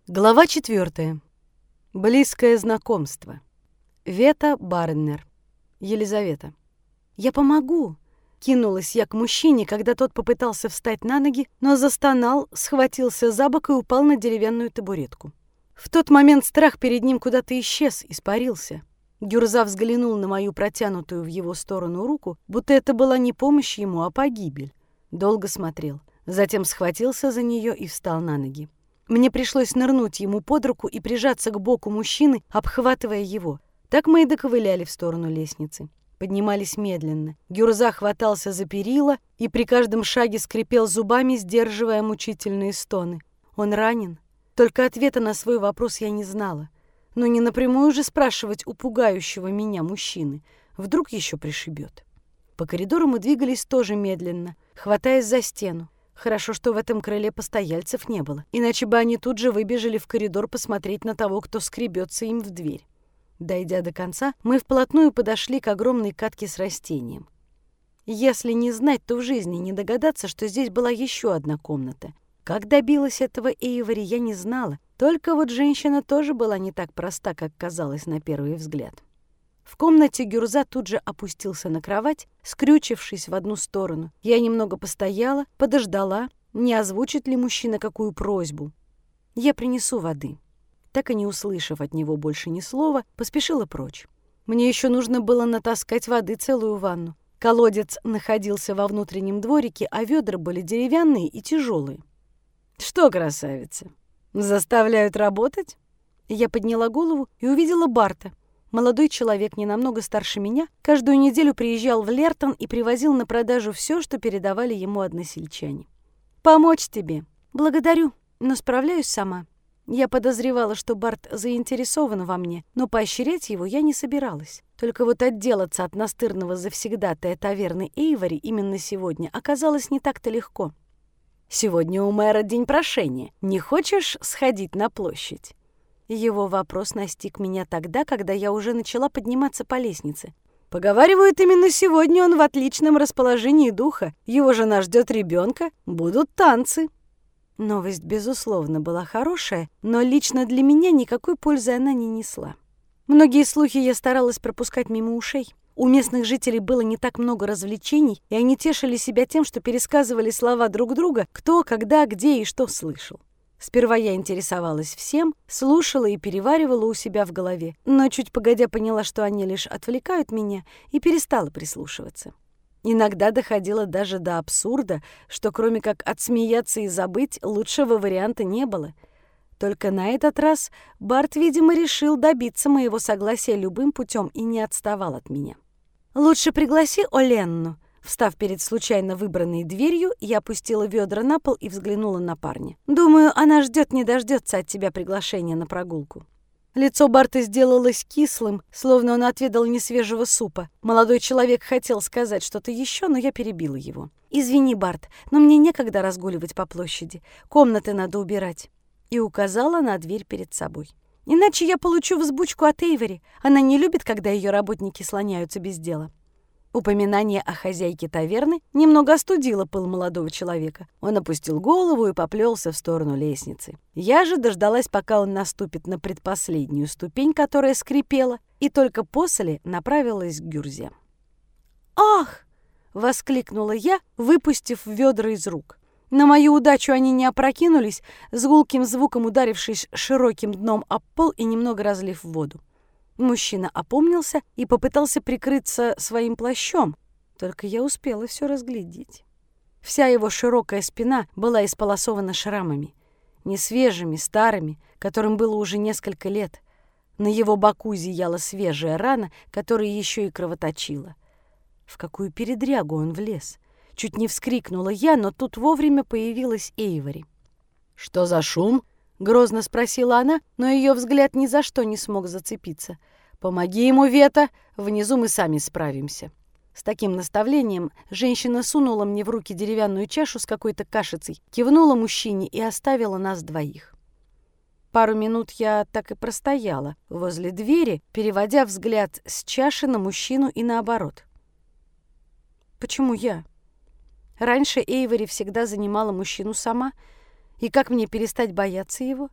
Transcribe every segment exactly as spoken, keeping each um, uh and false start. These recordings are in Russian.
Глава четвертая. Близкое знакомство. Вета Барнер. Елизавета. «Я помогу!» — кинулась я к мужчине, когда тот попытался встать на ноги, но застонал, схватился за бок и упал на деревянную табуретку. В тот момент страх перед ним куда-то исчез, испарился. Гюрза взглянул на мою протянутую в его сторону руку, будто это была не помощь ему, а погибель. Долго смотрел, затем схватился за нее и встал на ноги. Мне пришлось нырнуть ему под руку и прижаться к боку мужчины, обхватывая его. Так мы и доковыляли в сторону лестницы. Поднимались медленно. Гюрза хватался за перила и при каждом шаге скрипел зубами, сдерживая мучительные стоны. Он ранен? Только ответа на свой вопрос я не знала. Но не напрямую же спрашивать у пугающего меня мужчины. Вдруг еще пришибет. По коридору мы двигались тоже медленно, хватаясь за стену. Хорошо, что в этом крыле постояльцев не было, иначе бы они тут же выбежали в коридор посмотреть на того, кто скребется им в дверь. Дойдя до конца, мы вплотную подошли к огромной катке с растением. Если не знать, то в жизни не догадаться, что здесь была еще одна комната. Как добилась этого Эйвори, я не знала, только вот женщина тоже была не так проста, как казалось на первый взгляд. В комнате Гюрза тут же опустился на кровать, скрючившись в одну сторону. Я немного постояла, подождала, не озвучит ли мужчина какую просьбу. «Я принесу воды». Так и не услышав от него больше ни слова, поспешила прочь. Мне еще нужно было натаскать воды целую ванну. Колодец находился во внутреннем дворике, а ведра были деревянные и тяжелые. «Что, красавица, заставляют работать?» Я подняла голову и увидела Барта. Молодой человек, не намного старше меня, каждую неделю приезжал в Лертон и привозил на продажу все, что передавали ему односельчане. «Помочь тебе?» «Благодарю, но справляюсь сама». Я подозревала, что Барт заинтересован во мне, но поощрять его я не собиралась. Только вот отделаться от настырного завсегдатая таверны Эйвори именно сегодня оказалось не так-то легко. «Сегодня у мэра день прошения. Не хочешь сходить на площадь?» Его вопрос настиг меня тогда, когда я уже начала подниматься по лестнице. Поговаривают, именно сегодня он в отличном расположении духа. Его жена ждет ребенка, будут танцы. Новость, безусловно, была хорошая, но лично для меня никакой пользы она не несла. Многие слухи я старалась пропускать мимо ушей. У местных жителей было не так много развлечений, и они тешили себя тем, что пересказывали слова друг друга, кто, когда, где и что слышал. Сперва я интересовалась всем, слушала и переваривала у себя в голове, но чуть погодя поняла, что они лишь отвлекают меня, и перестала прислушиваться. Иногда доходило даже до абсурда, что кроме как отсмеяться и забыть, лучшего варианта не было. Только на этот раз Барт, видимо, решил добиться моего согласия любым путем и не отставал от меня. «Лучше пригласи Оленну». Встав перед случайно выбранной дверью, я опустила ведра на пол и взглянула на парня. «Думаю, она ждет не дождется от тебя приглашения на прогулку». Лицо Барта сделалось кислым, словно он отведал несвежего супа. Молодой человек хотел сказать что-то еще, но я перебила его. «Извини, Барт, но мне некогда разгуливать по площади. Комнаты надо убирать». И указала на дверь перед собой. «Иначе я получу взбучку от Эйвори. Она не любит, когда ее работники слоняются без дела». Упоминание о хозяйке таверны немного остудило пыл молодого человека. Он опустил голову и поплелся в сторону лестницы. Я же дождалась, пока он наступит на предпоследнюю ступень, которая скрипела, и только после направилась к Гюрзе. «Ах!» — воскликнула я, выпустив ведра из рук. На мою удачу они не опрокинулись, с гулким звуком ударившись широким дном об пол и немного разлив воду. Мужчина опомнился и попытался прикрыться своим плащом, только я успела все разглядеть. Вся его широкая спина была исполосована шрамами, несвежими, старыми, которым было уже несколько лет. На его боку зияла свежая рана, которая еще и кровоточила. В какую передрягу он влез? Чуть не вскрикнула я, но тут вовремя появилась Эйвори. «Что за шум?» — грозно спросила она, но ее взгляд ни за что не смог зацепиться. «Помоги ему, Вета, внизу мы сами справимся». С таким наставлением женщина сунула мне в руки деревянную чашу с какой-то кашицей, кивнула мужчине и оставила нас двоих. Пару минут я так и простояла возле двери, переводя взгляд с чаши на мужчину и наоборот. Почему я? Раньше Эйвори всегда занимала мужчину сама, и как мне перестать бояться его?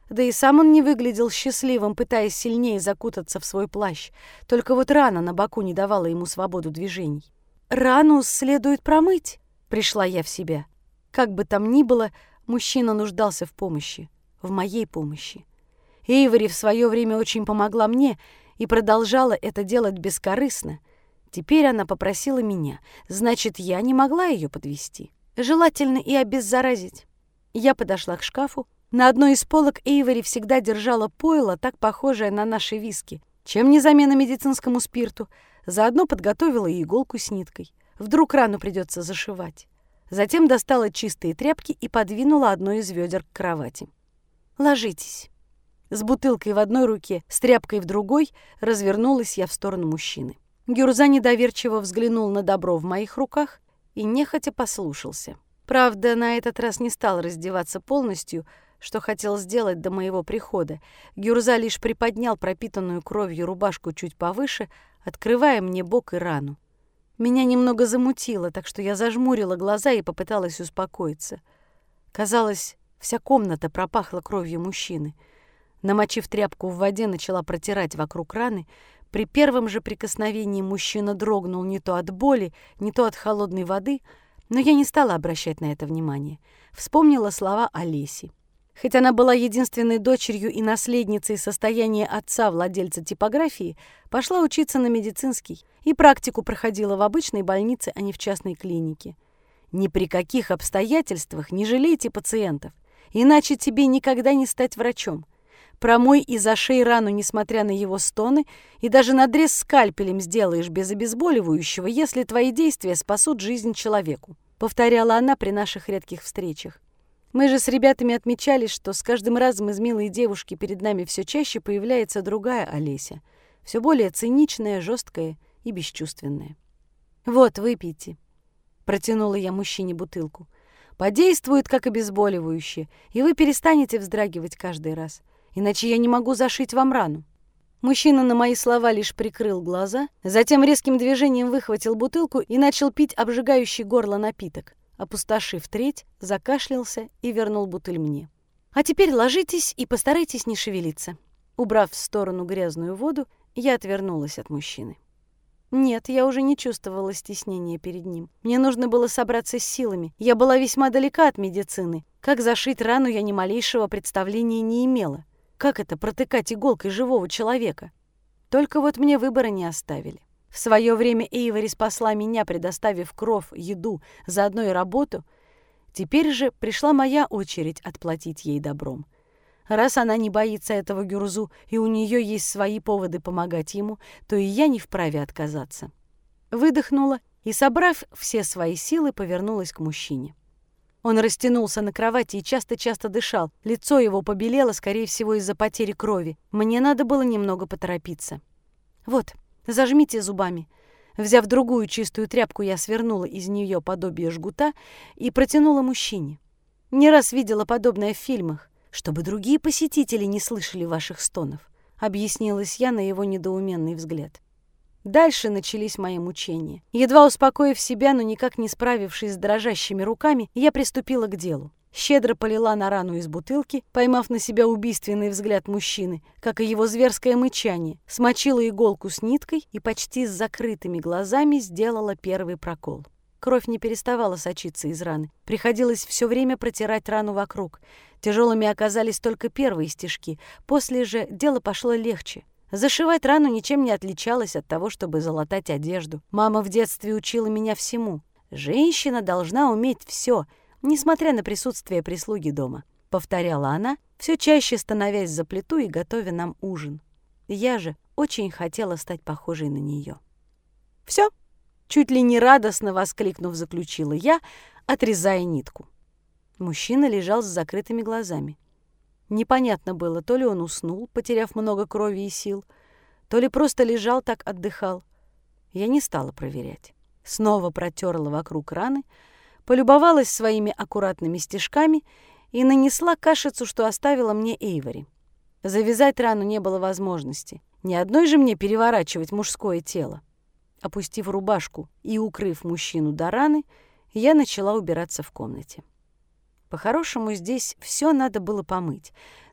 Да и сам он не выглядел счастливым, пытаясь сильнее закутаться в свой плащ. Только вот рана на боку не давала ему свободу движений. «Рану следует промыть», — пришла я в себя. Как бы там ни было, мужчина нуждался в помощи, в моей помощи. Эйвори в свое время очень помогла мне и продолжала это делать бескорыстно. Теперь она попросила меня, значит, я не могла ее подвести. Желательно и обеззаразить. Я подошла к шкафу. На одной из полок Эйвори всегда держала пойло, так похожее на наши виски. Чем не замена медицинскому спирту? Заодно подготовила и иголку с ниткой. Вдруг рану придется зашивать. Затем достала чистые тряпки и подвинула одно из ведер к кровати. «Ложитесь». С бутылкой в одной руке, с тряпкой в другой развернулась я в сторону мужчины. Гюрза недоверчиво взглянул на добро в моих руках и нехотя послушался. Правда, на этот раз не стал раздеваться полностью, что хотел сделать до моего прихода. Гюрза лишь приподнял пропитанную кровью рубашку чуть повыше, открывая мне бок и рану. Меня немного замутило, так что я зажмурила глаза и попыталась успокоиться. Казалось, вся комната пропахла кровью мужчины. Намочив тряпку в воде, начала протирать вокруг раны. При первом же прикосновении мужчина дрогнул не то от боли, не то от холодной воды, но я не стала обращать на это внимание. Вспомнила слова Олеси. Хоть она была единственной дочерью и наследницей состояния отца, владельца типографии, пошла учиться на медицинский и практику проходила в обычной больнице, а не в частной клинике. Ни при каких обстоятельствах не жалейте пациентов, иначе тебе никогда не стать врачом. Промой и зашей рану, несмотря на его стоны, и даже надрез скальпелем сделаешь без обезболивающего, если твои действия спасут жизнь человеку», — повторяла она при наших редких встречах. Мы же с ребятами отмечали, что с каждым разом из милой девушки перед нами все чаще появляется другая Олеся, все более циничная, жесткая и бесчувственная. «Вот, выпейте», — протянула я мужчине бутылку. «Подействует как обезболивающее, и вы перестанете вздрагивать каждый раз, иначе я не могу зашить вам рану». Мужчина на мои слова лишь прикрыл глаза, затем резким движением выхватил бутылку и начал пить обжигающий горло напиток. Опустошив треть, закашлялся и вернул бутыль мне. «А теперь ложитесь и постарайтесь не шевелиться». Убрав в сторону грязную воду, я отвернулась от мужчины. Нет, я уже не чувствовала стеснения перед ним. Мне нужно было собраться с силами. Я была весьма далека от медицины. Как зашить рану, я ни малейшего представления не имела. Как это протыкать иголкой живого человека? Только вот мне выбора не оставили. В свое время Эйвори спасла меня, предоставив кров, еду, заодно и работу. Теперь же пришла моя очередь отплатить ей добром. Раз она не боится этого Гюрзу, и у нее есть свои поводы помогать ему, то и я не вправе отказаться. Выдохнула и, собрав все свои силы, повернулась к мужчине. Он растянулся на кровати и часто-часто дышал. Лицо его побелело, скорее всего, из-за потери крови. Мне надо было немного поторопиться. «Вот, зажмите зубами». Взяв другую чистую тряпку, я свернула из нее подобие жгута и протянула мужчине. Не раз видела подобное в фильмах. «Чтобы другие посетители не слышали ваших стонов», — объяснилась я на его недоуменный взгляд. Дальше начались мои мучения. Едва успокоив себя, но никак не справившись с дрожащими руками, я приступила к делу. Щедро полила на рану из бутылки, поймав на себя убийственный взгляд мужчины, как и его зверское мычание, смочила иголку с ниткой и почти с закрытыми глазами сделала первый прокол. Кровь не переставала сочиться из раны. Приходилось все время протирать рану вокруг. Тяжелыми оказались только первые стежки. После же дело пошло легче. Зашивать рану ничем не отличалось от того, чтобы залатать одежду. Мама в детстве учила меня всему. Женщина должна уметь все, несмотря на присутствие прислуги дома, повторяла она, все чаще становясь за плиту и готовя нам ужин. Я же очень хотела стать похожей на нее. «Все!» — чуть ли не радостно воскликнув, заключила я, отрезая нитку. Мужчина лежал с закрытыми глазами. Непонятно было, то ли он уснул, потеряв много крови и сил, то ли просто лежал так, отдыхал. Я не стала проверять. Снова протерла вокруг раны, полюбовалась своими аккуратными стежками и нанесла кашицу, что оставила мне Эйвори. Завязать рану не было возможности. Ни одной же мне переворачивать мужское тело. Опустив рубашку и укрыв мужчину до раны, я начала убираться в комнате. По-хорошему, здесь все надо было помыть.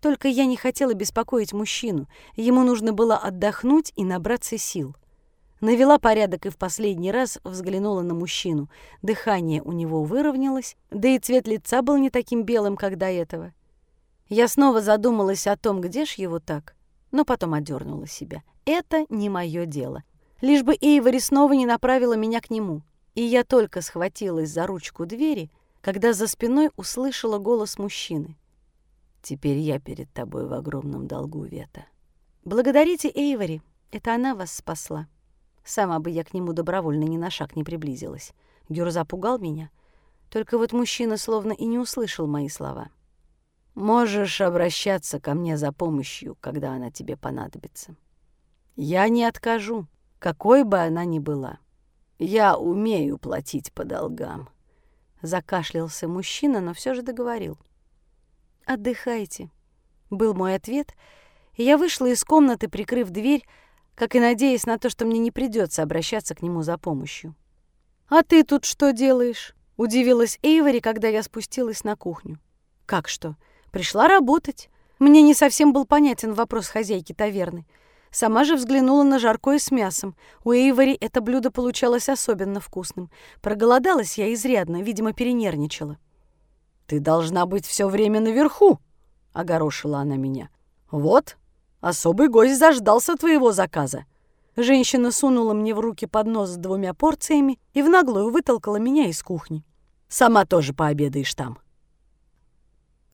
Только я не хотела беспокоить мужчину. Ему нужно было отдохнуть и набраться сил. Навела порядок и в последний раз взглянула на мужчину. Дыхание у него выровнялось, да и цвет лица был не таким белым, как до этого. Я снова задумалась о том, где ж его так, но потом одернула себя. Это не мое дело. Лишь бы Эйвори снова не направила меня к нему. И я только схватилась за ручку двери, когда за спиной услышала голос мужчины. «Теперь я перед тобой в огромном долгу, Вета». «Благодарите Эйвори, это она вас спасла». Сама бы я к нему добровольно ни на шаг не приблизилась. Гюрза пугал меня. Только вот мужчина словно и не услышал мои слова. «Можешь обращаться ко мне за помощью, когда она тебе понадобится. Я не откажу, какой бы она ни была. Я умею платить по долгам». Закашлялся мужчина, но все же договорил. «Отдыхайте», — был мой ответ, и я вышла из комнаты, прикрыв дверь, как и надеясь на то, что мне не придется обращаться к нему за помощью. «А ты тут что делаешь?» — удивилась Эйвори, когда я спустилась на кухню. «Как что? Пришла работать». Мне не совсем был понятен вопрос хозяйки таверны. Сама же взглянула на жаркое с мясом. У Эйвори это блюдо получалось особенно вкусным. Проголодалась я изрядно, видимо, перенервничала. «Ты должна быть все время наверху», — огорошила она меня. «Вот, особый гость заждался твоего заказа». Женщина сунула мне в руки поднос с двумя порциями и в наглую вытолкала меня из кухни. «Сама тоже пообедаешь там».